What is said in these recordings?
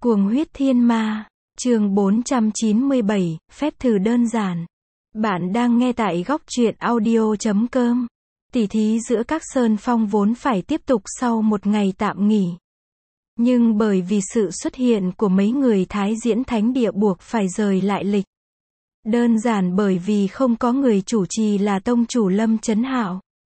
Cuồng huyết thiên ma, chương 497, phép thử đơn giản. Bạn đang nghe tại góc truyện audio.com. Tỉ thí giữa các sơn phong vốn phải tiếp tục sau một ngày tạm nghỉ. Nhưng bởi vì sự xuất hiện của mấy người Thái Diễn Thánh Địa buộc phải rời lại lịch. Đơn giản bởi vì không có người chủ trì là tông chủ Lâm Chấn Hạo.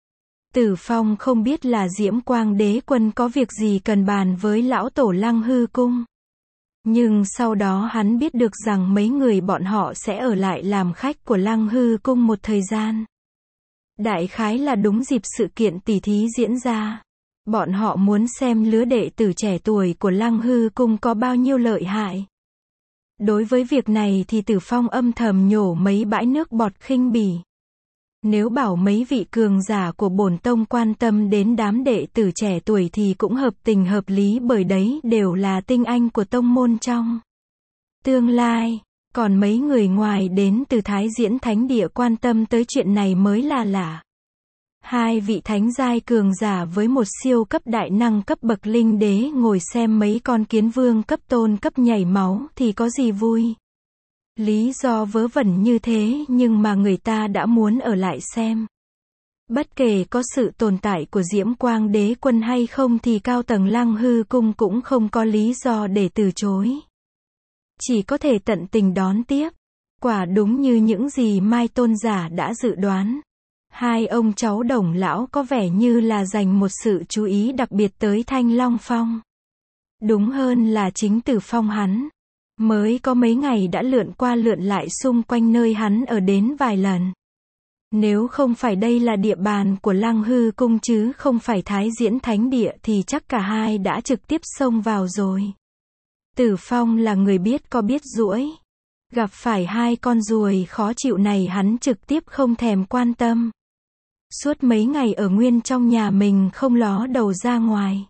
Tử Phong không biết là Diễm Quang Đế Quân có việc gì cần bàn với lão tổ Lăng Hư Cung. Nhưng sau đó hắn biết được rằng mấy người bọn họ sẽ ở lại làm khách của Lăng Hư Cung một thời gian. Đại khái là đúng dịp sự kiện tỉ thí diễn ra. Bọn họ muốn xem lứa đệ tử trẻ tuổi của Lăng Hư Cung có bao nhiêu lợi hại. Đối với việc này thì Tử Phong âm thầm nhổ mấy bãi nước bọt khinh bỉ. Nếu bảo mấy vị cường giả của bổn tông quan tâm đến đám đệ tử trẻ tuổi thì cũng hợp tình hợp lý, bởi đấy đều là tinh anh của tông môn trong tương lai. Còn mấy người ngoài đến từ Thái Diễn Thánh Địa quan tâm tới chuyện này mới là lạ. Hai vị thánh giai cường giả với một siêu cấp đại năng cấp bậc linh đế ngồi xem mấy con kiến vương cấp tôn cấp nhảy máu thì có gì vui. Lý do vớ vẩn như thế nhưng mà người ta đã muốn ở lại xem. Bất kể có sự tồn tại của Diễm Quang Đế Quân hay không thì cao tầng Lăng Hư Cung cũng không có lý do để từ chối. Chỉ có thể tận tình đón tiếp. Quả đúng như những gì Mai Tôn giả đã dự đoán. Hai ông cháu Đồng lão có vẻ như là dành một sự chú ý đặc biệt tới Thanh Long Phong. Đúng hơn là chính Tử Phong hắn. Mới có mấy ngày đã lượn qua lượn lại xung quanh nơi hắn ở đến vài lần. Nếu không phải đây là địa bàn của Lăng Hư Cung chứ không phải Thái Diễn Thánh Địa thì chắc cả hai đã trực tiếp xông vào rồi. Tử Phong là người biết có biết duỗi. Gặp phải hai con ruồi khó chịu này hắn trực tiếp không thèm quan tâm. Suốt mấy ngày ở nguyên trong nhà mình không ló đầu ra ngoài.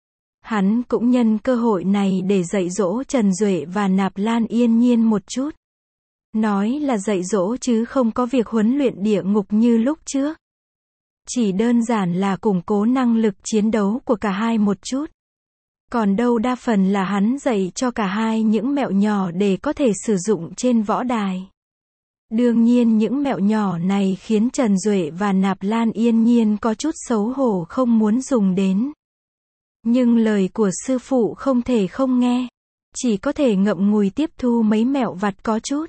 Hắn cũng nhân cơ hội này để dạy dỗ Trần Duệ và Nạp Lan Yên Nhiên một chút. Nói là dạy dỗ chứ không có việc huấn luyện địa ngục như lúc trước. Chỉ đơn giản là củng cố năng lực chiến đấu của cả hai một chút. Còn đâu đa phần là hắn dạy cho cả hai những mẹo nhỏ để có thể sử dụng trên võ đài. Đương nhiên những mẹo nhỏ này khiến Trần Duệ và Nạp Lan Yên Nhiên có chút xấu hổ không muốn dùng đến. Nhưng lời của sư phụ không thể không nghe. Chỉ có thể ngậm ngùi tiếp thu mấy mẹo vặt có chút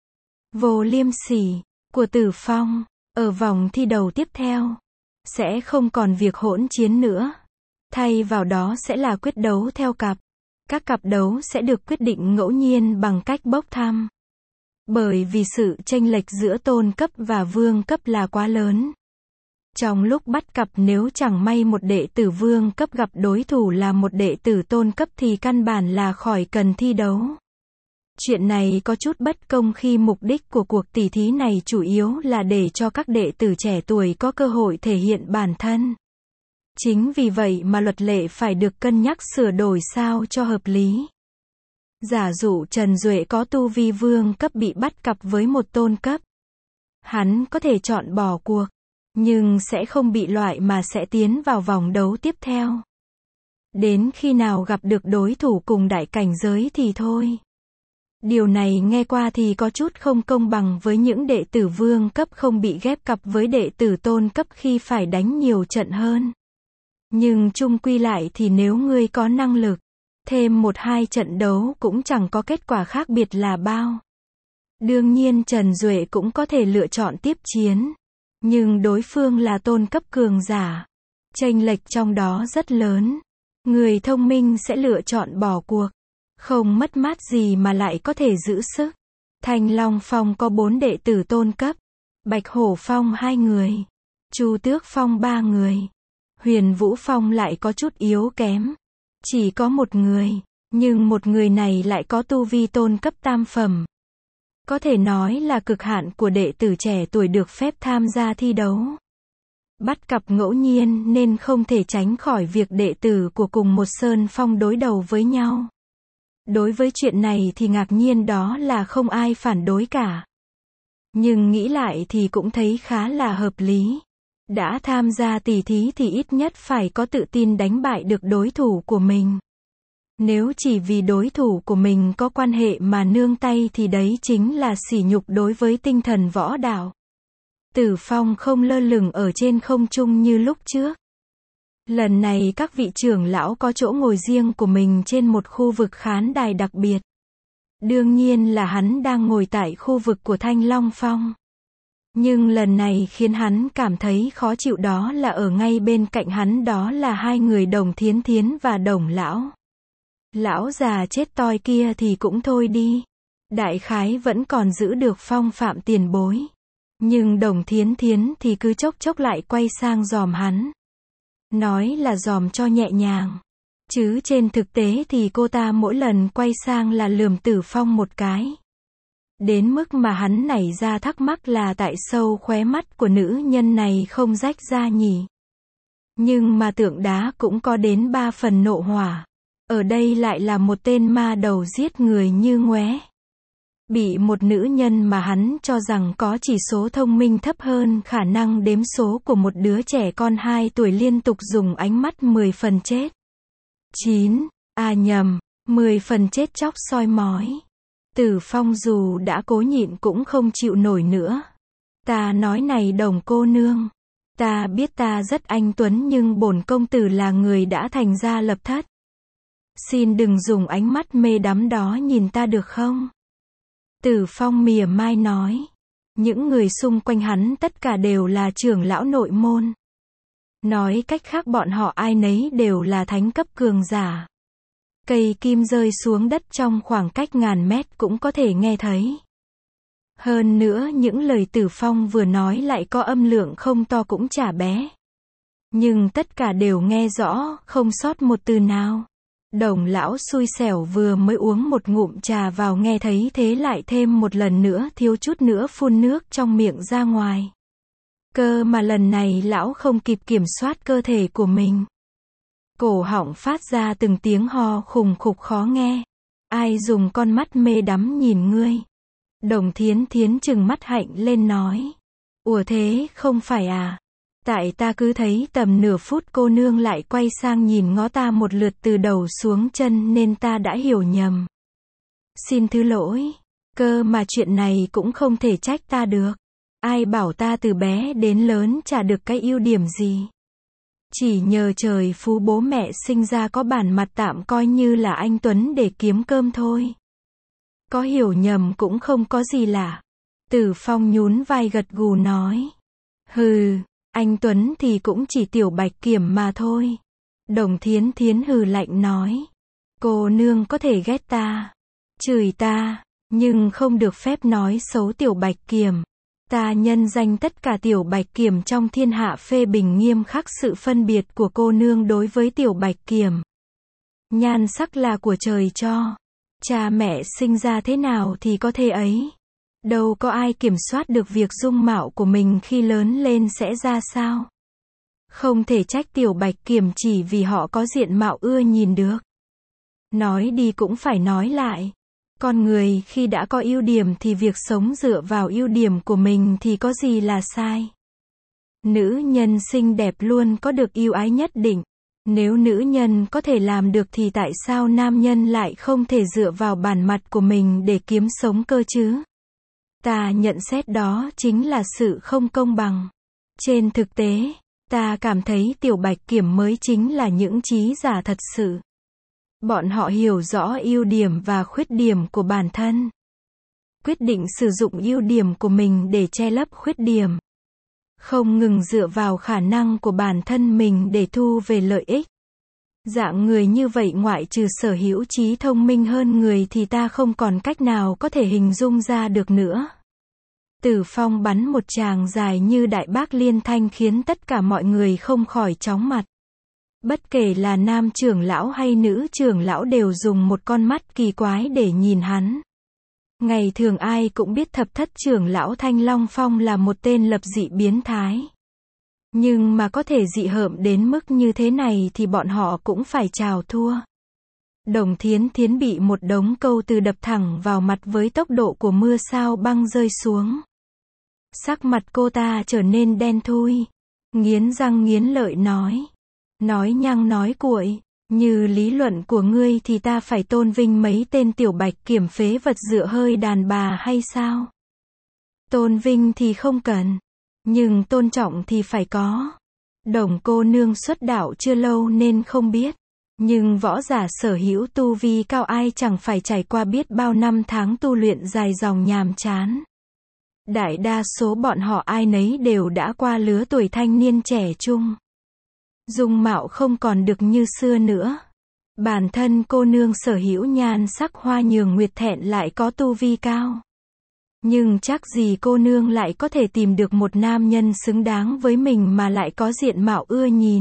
vô liêm sỉ của Tử Phong. Ở vòng thi đầu tiếp theo sẽ không còn việc hỗn chiến nữa. Thay vào đó sẽ là quyết đấu theo cặp. Các cặp đấu sẽ được quyết định ngẫu nhiên bằng cách bốc thăm. Bởi vì sự chênh lệch giữa tôn cấp và vương cấp là quá lớn. Trong lúc bắt cặp nếu chẳng may một đệ tử vương cấp gặp đối thủ là một đệ tử tôn cấp thì căn bản là khỏi cần thi đấu. Chuyện này có chút bất công khi mục đích của cuộc tỉ thí này chủ yếu là để cho các đệ tử trẻ tuổi có cơ hội thể hiện bản thân. Chính vì vậy mà luật lệ phải được cân nhắc sửa đổi sao cho hợp lý. Giả dụ Trần Duệ có tu vi vương cấp bị bắt cặp với một tôn cấp. Hắn có thể chọn bỏ cuộc. Nhưng sẽ không bị loại mà sẽ tiến vào vòng đấu tiếp theo. Đến khi nào gặp được đối thủ cùng đại cảnh giới thì thôi. Điều này nghe qua thì có chút không công bằng với những đệ tử vương cấp không bị ghép cặp với đệ tử tôn cấp khi phải đánh nhiều trận hơn. Nhưng chung quy lại thì nếu ngươi có năng lực, thêm 1-2 trận đấu cũng chẳng có kết quả khác biệt là bao. Đương nhiên Trần Duệ cũng có thể lựa chọn tiếp chiến. Nhưng đối phương là tôn cấp cường giả. Chênh lệch trong đó rất lớn. Người thông minh sẽ lựa chọn bỏ cuộc. Không mất mát gì mà lại có thể giữ sức. Thanh Long Phong có 4 đệ tử tôn cấp. Bạch Hổ Phong 2 người. Chu Tước Phong 3 người. Huyền Vũ Phong lại có chút yếu kém. Chỉ có 1 người. Nhưng 1 người này lại có tu vi tôn cấp tam phẩm. Có thể nói là cực hạn của đệ tử trẻ tuổi được phép tham gia thi đấu. Bắt cặp ngẫu nhiên nên không thể tránh khỏi việc đệ tử của cùng một sơn phong đối đầu với nhau. Đối với chuyện này thì ngạc nhiên đó là không ai phản đối cả. Nhưng nghĩ lại thì cũng thấy khá là hợp lý. Đã tham gia tỉ thí thì ít nhất phải có tự tin đánh bại được đối thủ của mình. Nếu chỉ vì đối thủ của mình có quan hệ mà nương tay thì đấy chính là sỉ nhục đối với tinh thần võ đạo. Tử Phong không lơ lửng ở trên không trung như lúc trước. Lần này các vị trưởng lão có chỗ ngồi riêng của mình trên một khu vực khán đài đặc biệt. Đương nhiên là hắn đang ngồi tại khu vực của Thanh Long Phong. Nhưng lần này khiến hắn cảm thấy khó chịu đó là ở ngay bên cạnh hắn đó là hai người Đồng Thiến Thiến và Đồng Lão. Lão già chết toi kia thì cũng thôi đi. Đại khái vẫn còn giữ được phong phạm tiền bối. Nhưng Đồng Thiến Thiến thì cứ chốc chốc lại quay sang dòm hắn. Nói là dòm cho nhẹ nhàng. Chứ trên thực tế thì cô ta mỗi lần quay sang là lườm Tử Phong một cái. Đến mức mà hắn nảy ra thắc mắc là tại sâu khóe mắt của nữ nhân này không rách ra nhỉ. Nhưng mà tượng đá cũng có đến 3 phần nộ hỏa. Ở đây lại là một tên ma đầu giết người như ngoé. Bị một nữ nhân mà hắn cho rằng có chỉ số thông minh thấp hơn khả năng đếm số của một đứa trẻ con 2 tuổi liên tục dùng ánh mắt 10 phần chết. 9, nhầm, 10 phần chết chóc soi mói. Tử Phong dù đã cố nhịn cũng không chịu nổi nữa. Ta nói này Đồng cô nương. Ta biết ta rất anh tuấn nhưng bổn công tử là người đã thành gia lập thất. Xin đừng dùng ánh mắt mê đắm đó nhìn ta được không? Tử Phong mỉa mai nói. Những người xung quanh hắn tất cả đều là trưởng lão nội môn. Nói cách khác bọn họ ai nấy đều là thánh cấp cường giả. Cây kim rơi xuống đất trong khoảng cách ngàn mét cũng có thể nghe thấy. Hơn nữa những lời Tử Phong vừa nói lại có âm lượng không to cũng chả bé. Nhưng tất cả đều nghe rõ, không sót một từ nào. Đồng lão xui xẻo vừa mới uống một ngụm trà vào nghe thấy thế lại thêm một lần nữa thiếu chút nữa phun nước trong miệng ra ngoài. Cơ mà lần này lão không kịp kiểm soát cơ thể của mình. Cổ họng phát ra từng tiếng ho khùng khục khó nghe. Ai dùng con mắt mê đắm nhìn ngươi? Đồng Thiến Thiến trừng mắt hạnh lên nói. Ủa thế không phải à? Tại ta cứ thấy tầm nửa phút cô nương lại quay sang nhìn ngó ta một lượt từ đầu xuống chân nên ta đã hiểu nhầm. Xin thứ lỗi. Cơ mà chuyện này cũng không thể trách ta được. Ai bảo ta từ bé đến lớn chả được cái ưu điểm gì. Chỉ nhờ trời phú bố mẹ sinh ra có bản mặt tạm coi như là anh Tuấn để kiếm cơm thôi. Có hiểu nhầm cũng không có gì lạ. Tử Phong nhún vai gật gù nói. Hừ, anh Tuấn thì cũng chỉ tiểu bạch kiểm mà thôi. Đồng Thiến Thiến hừ lạnh nói. Cô nương có thể ghét ta, chửi ta, nhưng không được phép nói xấu tiểu bạch kiểm. Ta nhân danh tất cả tiểu bạch kiểm trong thiên hạ phê bình nghiêm khắc sự phân biệt của cô nương đối với tiểu bạch kiểm. Nhan sắc là của trời cho. Cha mẹ sinh ra thế nào thì có thế ấy. Đâu có ai kiểm soát được việc dung mạo của mình khi lớn lên sẽ ra sao. Không thể trách tiểu bạch kiểm chỉ vì họ có diện mạo ưa nhìn được. Nói đi cũng phải nói lại. Con người khi đã có ưu điểm thì việc sống dựa vào ưu điểm của mình thì có gì là sai. Nữ nhân xinh đẹp luôn có được ưu ái nhất định. Nếu nữ nhân có thể làm được thì tại sao nam nhân lại không thể dựa vào bản mặt của mình để kiếm sống cơ chứ? Ta nhận xét đó chính là sự không công bằng. Trên thực tế, ta cảm thấy tiểu bạch kiểm mới chính là những trí giả thật sự. Bọn họ hiểu rõ ưu điểm và khuyết điểm của bản thân. Quyết định sử dụng ưu điểm của mình để che lấp khuyết điểm. Không ngừng dựa vào khả năng của bản thân mình để thu về lợi ích. Dạng người như vậy ngoại trừ sở hữu trí thông minh hơn người thì ta không còn cách nào có thể hình dung ra được nữa. Tử Phong bắn một tràng dài như đại bác liên thanh khiến tất cả mọi người không khỏi chóng mặt. Bất kể là nam trưởng lão hay nữ trưởng lão đều dùng một con mắt kỳ quái để nhìn hắn. Ngày thường ai cũng biết thập thất trưởng lão Thanh Long Phong là một tên lập dị biến thái. Nhưng mà có thể dị hợm đến mức như thế này thì bọn họ cũng phải chào thua. Đồng Thiến Thiến bị một đống câu từ đập thẳng vào mặt với tốc độ của mưa sao băng rơi xuống. Sắc mặt cô ta trở nên đen thui. Nghiến răng nghiến lợi nói. Nói nhăng nói cuội. Như lý luận của ngươi thì ta phải tôn vinh mấy tên tiểu bạch kiểm phế vật dựa hơi đàn bà hay sao? Tôn vinh thì không cần, nhưng tôn trọng thì phải có. Đồng cô nương xuất đạo chưa lâu nên không biết, nhưng võ giả sở hữu tu vi cao ai chẳng phải trải qua biết bao năm tháng tu luyện dài dòng nhàm chán. Đại đa số bọn họ ai nấy đều đã qua lứa tuổi thanh niên trẻ trung. Dung mạo không còn được như xưa nữa. Bản thân cô nương sở hữu nhan sắc hoa nhường nguyệt thẹn lại có tu vi cao. Nhưng chắc gì cô nương lại có thể tìm được một nam nhân xứng đáng với mình mà lại có diện mạo ưa nhìn.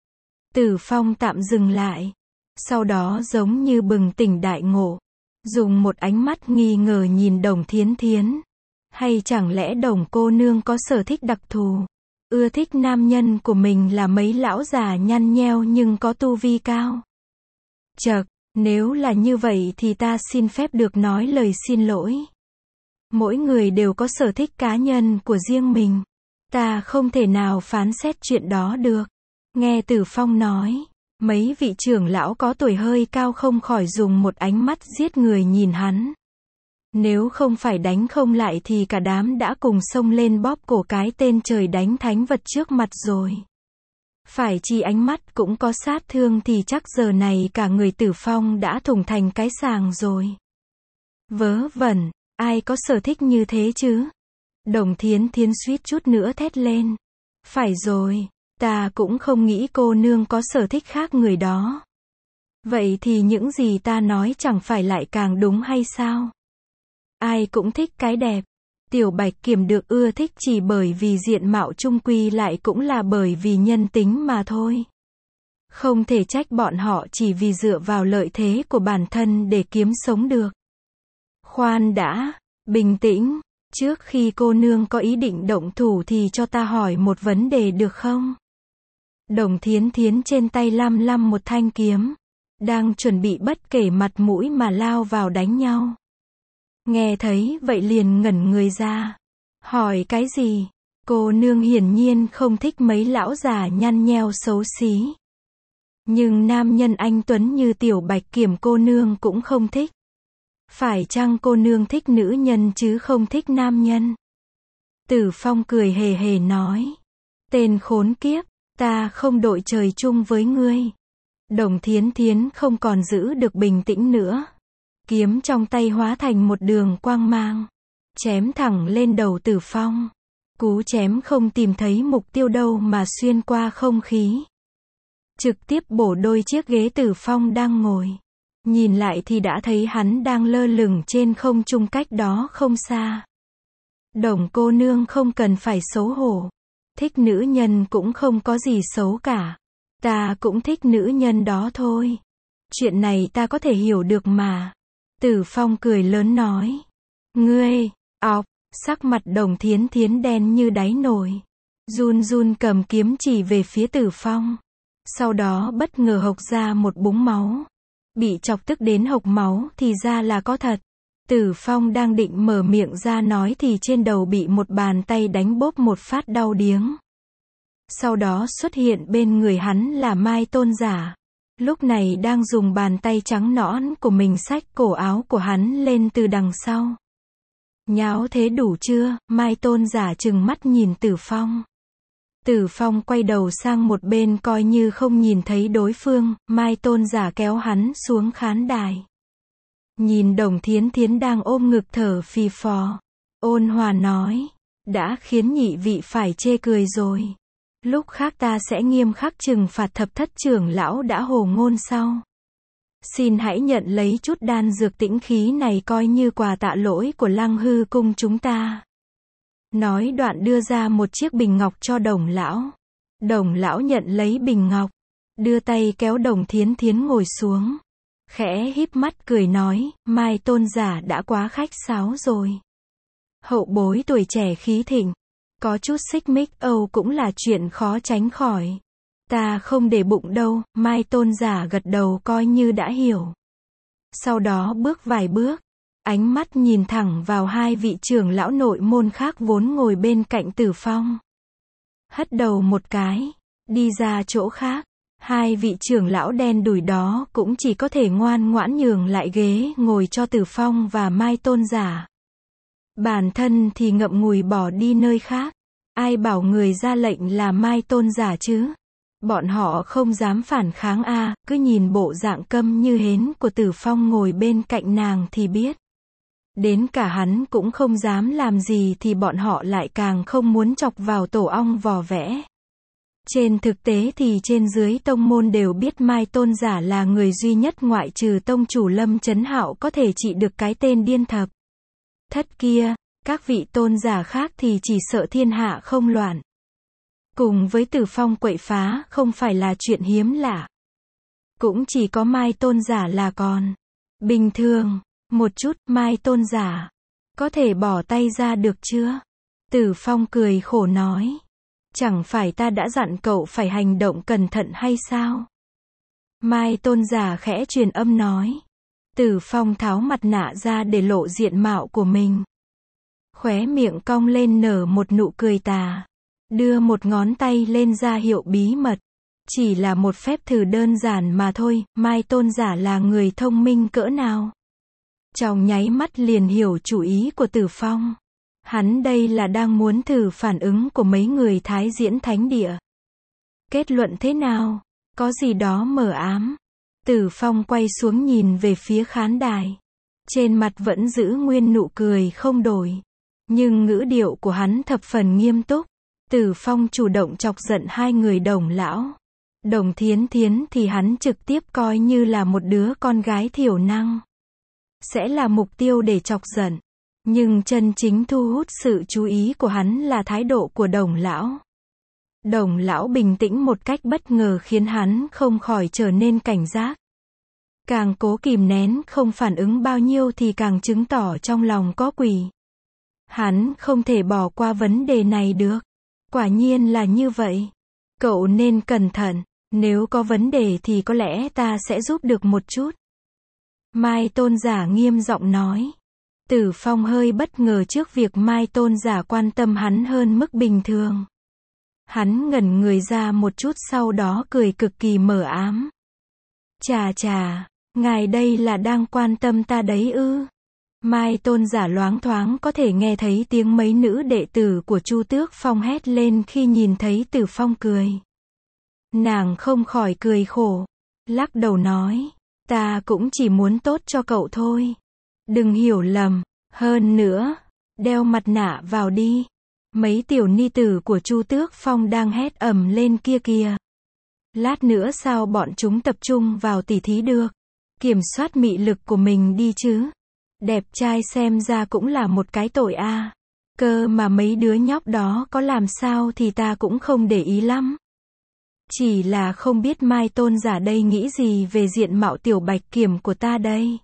Tử Phong tạm dừng lại. Sau đó giống như bừng tỉnh đại ngộ. Dùng một ánh mắt nghi ngờ nhìn Đồng Thiến Thiến. Hay chẳng lẽ Đồng cô nương có sở thích đặc thù? Ưa thích nam nhân của mình là mấy lão già nhăn nheo nhưng có tu vi cao. Chậc, nếu là như vậy thì ta xin phép được nói lời xin lỗi. Mỗi người đều có sở thích cá nhân của riêng mình. Ta không thể nào phán xét chuyện đó được. Nghe Tử Phong nói, mấy vị trưởng lão có tuổi hơi cao không khỏi dùng một ánh mắt giết người nhìn hắn. Nếu không phải đánh không lại thì cả đám đã cùng xông lên bóp cổ cái tên trời đánh thánh vật trước mặt rồi. Phải chi ánh mắt cũng có sát thương thì chắc giờ này cả người Tử Phong đã thủng thành cái sàng rồi. Vớ vẩn, ai có sở thích như thế chứ? Đồng Thiến Thiến suýt chút nữa thét lên. Phải rồi, ta cũng không nghĩ cô nương có sở thích khác người đó. Vậy thì những gì ta nói chẳng phải lại càng đúng hay sao? Ai cũng thích cái đẹp. Tiểu bạch kiểm được ưa thích chỉ bởi vì diện mạo chung quy lại cũng là bởi vì nhân tính mà thôi. Không thể trách bọn họ chỉ vì dựa vào lợi thế của bản thân để kiếm sống được. Khoan đã, bình tĩnh, trước khi cô nương có ý định động thủ thì cho ta hỏi một vấn đề được không? Đồng Thiến Thiến trên tay lăm lăm một thanh kiếm, đang chuẩn bị bất kể mặt mũi mà lao vào đánh nhau. Nghe thấy vậy liền ngẩn người ra. Hỏi cái gì? Cô nương hiển nhiên không thích mấy lão già nhăn nheo xấu xí. Nhưng nam nhân anh tuấn như tiểu bạch kiểm cô nương cũng không thích. Phải chăng cô nương thích nữ nhân chứ không thích nam nhân? Tử Phong cười hề hề nói. Tên khốn kiếp, ta không đội trời chung với ngươi. Đồng Thiến Thiến không còn giữ được bình tĩnh nữa. Kiếm trong tay hóa thành một đường quang mang. Chém thẳng lên đầu Tử Phong. Cú chém không tìm thấy mục tiêu đâu mà xuyên qua không khí. Trực tiếp bổ đôi chiếc ghế Tử Phong đang ngồi. Nhìn lại thì đã thấy hắn đang lơ lửng trên không trung cách đó không xa. Đồng cô nương không cần phải xấu hổ. Thích nữ nhân cũng không có gì xấu cả. Ta cũng thích nữ nhân đó thôi. Chuyện này ta có thể hiểu được mà. Tử Phong cười lớn nói. Ngươi, sắc mặt Đồng Thiến Thiến đen như đáy nồi. Run run cầm kiếm chỉ về phía Tử Phong. Sau đó bất ngờ hộc ra một búng máu. Bị chọc tức đến hộc máu thì ra là có thật. Tử Phong đang định mở miệng ra nói thì trên đầu bị một bàn tay đánh bốp một phát đau điếng. Sau đó xuất hiện bên người hắn là Mai Tôn Giả. Lúc này đang dùng bàn tay trắng nõn của mình xách cổ áo của hắn lên từ đằng sau. Nháo thế đủ chưa? Mai Tôn Giả trừng mắt nhìn Tử Phong. Tử Phong quay đầu sang một bên coi như không nhìn thấy đối phương. Mai Tôn Giả kéo hắn xuống khán đài. Nhìn Đồng Thiến Thiến đang ôm ngực thở phì phò. Ôn hòa nói. Đã khiến nhị vị phải chê cười rồi. Lúc khác ta sẽ nghiêm khắc trừng phạt thập thất trưởng lão đã hồ ngôn sau. Xin hãy nhận lấy chút đan dược tĩnh khí này coi như quà tạ lỗi của Lăng Hư cung chúng ta. Nói đoạn đưa ra một chiếc bình ngọc cho Đồng lão. Đồng lão nhận lấy bình ngọc. Đưa tay kéo Đồng Thiến Thiến ngồi xuống. Khẽ híp mắt cười nói, Mai Tôn Giả đã quá khách sáo rồi. Hậu bối tuổi trẻ khí thịnh. Có chút xích mích Âu cũng là chuyện khó tránh khỏi. Ta không để bụng đâu, Mai Tôn Giả gật đầu coi như đã hiểu. Sau đó bước vài bước, ánh mắt nhìn thẳng vào hai vị trưởng lão nội môn khác vốn ngồi bên cạnh Tử Phong. Hất đầu một cái, đi ra chỗ khác. Hai vị trưởng lão đen đủi đó cũng chỉ có thể ngoan ngoãn nhường lại ghế ngồi cho Tử Phong và Mai Tôn giả. Bản thân thì ngậm ngùi bỏ đi nơi khác. Ai bảo người ra lệnh là Mai Tôn giả chứ? Bọn họ không dám phản kháng a, cứ nhìn bộ dạng câm như hến của Tử Phong ngồi bên cạnh nàng thì biết. Đến cả hắn cũng không dám làm gì thì bọn họ lại càng không muốn chọc vào tổ ong vò vẽ. Trên thực tế thì trên dưới tông môn đều biết Mai Tôn giả là người duy nhất ngoại trừ tông chủ Lâm Chấn Hạo có thể trị được cái tên điên thập thất kia, các vị tôn giả khác thì chỉ sợ thiên hạ không loạn. Cùng với Tử Phong quậy phá không phải là chuyện hiếm lạ. Cũng chỉ có Mai Tôn giả là còn bình thường một chút. Mai Tôn giả, có thể bỏ tay ra được chưa? Tử Phong cười khổ nói. Chẳng phải ta đã dặn cậu phải hành động cẩn thận hay sao? Mai Tôn giả khẽ truyền âm nói. Tử Phong tháo mặt nạ ra để lộ diện mạo của mình. Khóe miệng cong lên nở một nụ cười tà. Đưa một ngón tay lên ra hiệu bí mật. Chỉ là một phép thử đơn giản mà thôi. Mai Tôn giả là người thông minh cỡ nào? Trong nháy mắt liền hiểu chủ ý của Tử Phong. Hắn đây là đang muốn thử phản ứng của mấy người Thái Diễn Thánh Địa. Kết luận thế nào? Có gì đó mờ ám. Tử Phong quay xuống nhìn về phía khán đài. Trên mặt vẫn giữ nguyên nụ cười không đổi. Nhưng ngữ điệu của hắn thập phần nghiêm túc. Tử Phong chủ động chọc giận hai người Đồng lão. Đồng Thiến Thiến thì hắn trực tiếp coi như là một đứa con gái thiểu năng. Sẽ là mục tiêu để chọc giận. Nhưng chân chính thu hút sự chú ý của hắn là thái độ của Đồng lão. Đồng lão bình tĩnh một cách bất ngờ khiến hắn không khỏi trở nên cảnh giác. Càng cố kìm nén không phản ứng bao nhiêu thì càng chứng tỏ trong lòng có quỷ. Hắn không thể bỏ qua vấn đề này được. Quả nhiên là như vậy. Cậu nên cẩn thận. Nếu có vấn đề thì có lẽ ta sẽ giúp được một chút. Mai Tôn giả nghiêm giọng nói. Tử Phong hơi bất ngờ trước việc Mai Tôn giả quan tâm hắn hơn mức bình thường. Hắn ngẩn người ra một chút sau đó cười cực kỳ mờ ám. Chà chà, ngài đây là đang quan tâm ta đấy ư? Mai Tôn giả loáng thoáng có thể nghe thấy tiếng mấy nữ đệ tử của Chu Tước Phong hét lên khi nhìn thấy Tử Phong cười. Nàng không khỏi cười khổ, lắc đầu nói, ta cũng chỉ muốn tốt cho cậu thôi. Đừng hiểu lầm, hơn nữa, đeo mặt nạ vào đi. Mấy tiểu ni tử của Chu Tước Phong đang hét ầm lên kia kìa. Lát nữa sao bọn chúng tập trung vào tỉ thí được? Kiểm soát mị lực của mình đi chứ. Đẹp trai xem ra cũng là một cái tội a. Cơ mà mấy đứa nhóc đó có làm sao thì ta cũng không để ý lắm. Chỉ là không biết Mai Tôn giả đây nghĩ gì về diện mạo tiểu bạch kiểm của ta đây.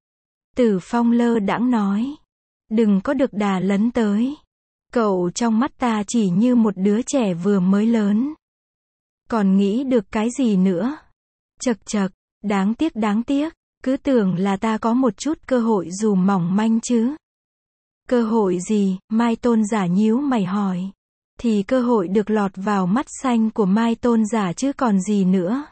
Tử Phong lơ đãng nói. Đừng có được đà lấn tới. Cậu trong mắt ta chỉ như một đứa trẻ vừa mới lớn. Còn nghĩ được cái gì nữa? Chậc chậc, đáng tiếc, cứ tưởng là ta có một chút cơ hội dù mỏng manh chứ. Cơ hội gì? Mai Tôn giả nhíu mày hỏi. Thì cơ hội được lọt vào mắt xanh của Mai Tôn giả chứ còn gì nữa.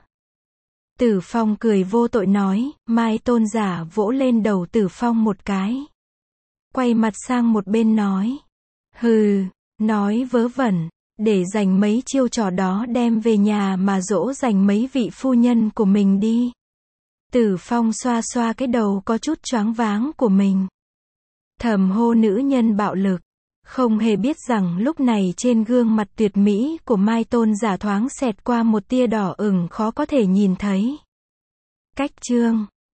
Tử Phong cười vô tội nói. Mai Tôn giả vỗ lên đầu Tử Phong một cái. Quay mặt sang một bên nói. Hừ, nói vớ vẩn, để dành mấy chiêu trò đó đem về nhà mà dỗ dành mấy vị phu nhân của mình đi. Tử Phong xoa xoa cái đầu có chút choáng váng của mình. Thầm hô nữ nhân bạo lực. Không hề biết rằng lúc này trên gương mặt tuyệt mỹ của Mai Tôn giả thoáng xẹt qua một tia đỏ ửng khó có thể nhìn thấy. Cách chương